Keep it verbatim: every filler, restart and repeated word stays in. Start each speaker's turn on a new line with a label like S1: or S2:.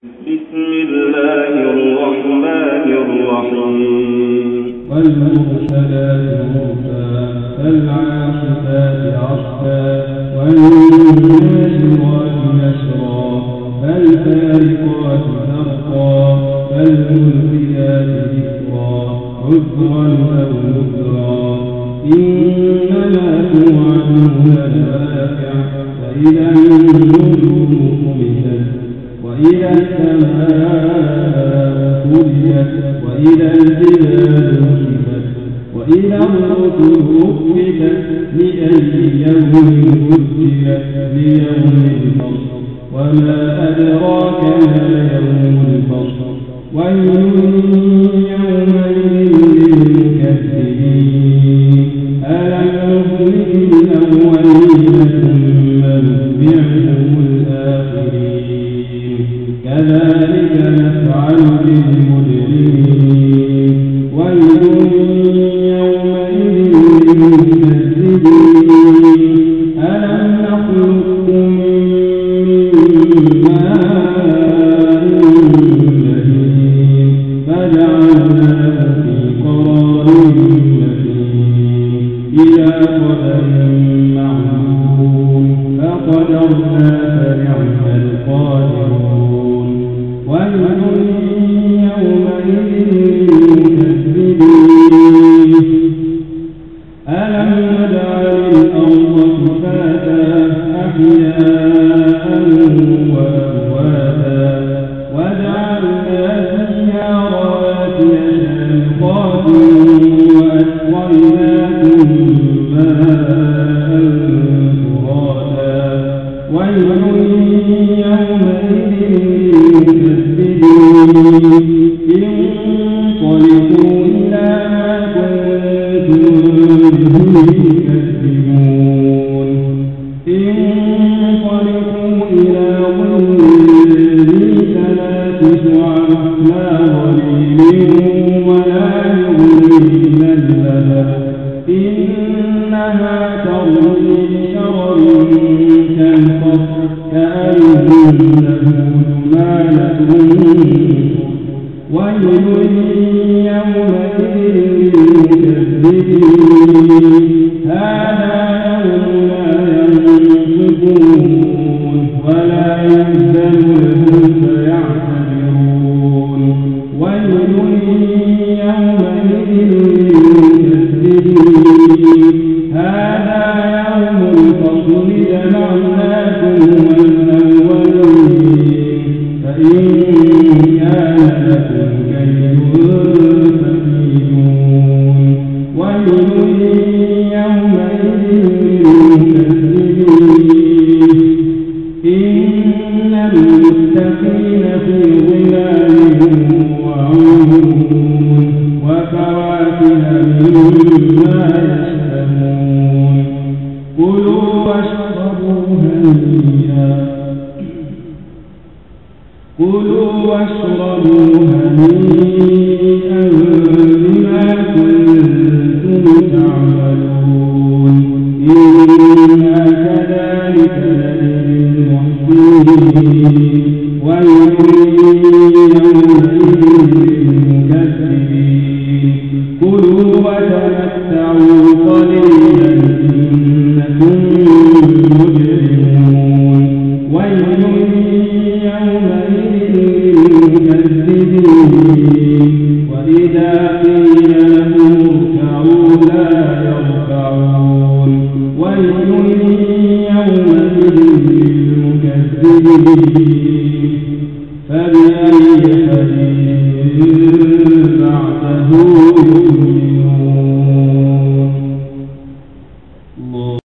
S1: بسم الله الرحمن الرحيم
S2: والمرسلات عرفا فالعاصفات عصفا والناشرات نشرا فالفارقات فرقا فالملقيات ذكرا عذرا أو نذرا إنما توعدون لواقع فإذا النجوم طمست وإذا السماء فرجت وإذا الجبال نصفت وإذا الرسل أقبتت لأي يوم أجلت ليوم الفصل وما أدراك ما يوم الفصل ويل يومئذ للمكذبين ألم نهلك الأولين ثم نتبعهم الآخرين كذلك نفعل بالمجرمين ويل يومئذ للمكذبين ألم نخلقكم من ماء مهين فجعلناه في قرار مكين إلى قدر معلوم فقدرنا فنعم القادرون ويل يومئذ للمكذبين ألم نجعل الأرض كفاتا أحياء وأمواتا وجعلنا فيها رواسي شامخات وأسقيناكم ماء فراتا ويل يومئذ للمكذبين انطلقوا إلى ما كنتم به تكذبون انطلقوا إلى ظل ذي ثلاث شعب لا ظليل ولا يغني من اللهب إنها ترمي بشرر كالقصر كأنه جمالة ويل يومئذ للمكذبين هذا يوم لا ينطقون ولا يؤذن لهم فيعتذرون ويل يومئذ للمكذبين هذا يوم الفصل جمعناكم والأولين فإن كان لكم كيد فكيدون ويل يومئذ للمكذبين إن المتقين في ظلال وعيون وفواكه مما يشتهون كلوا واشربوا هنيئا كلوا واشربوا هنيئا بما كنتم تعملون إنا كذلك نجزي المحسنين ويل يومئذ للمكذبين كلوا وتمتعوا قليلا إنكم مجرمون ويل يومئذ للمكذبين وإذا قيل لهم اركعوا لا يركعون ويل يومئذ للمكذبين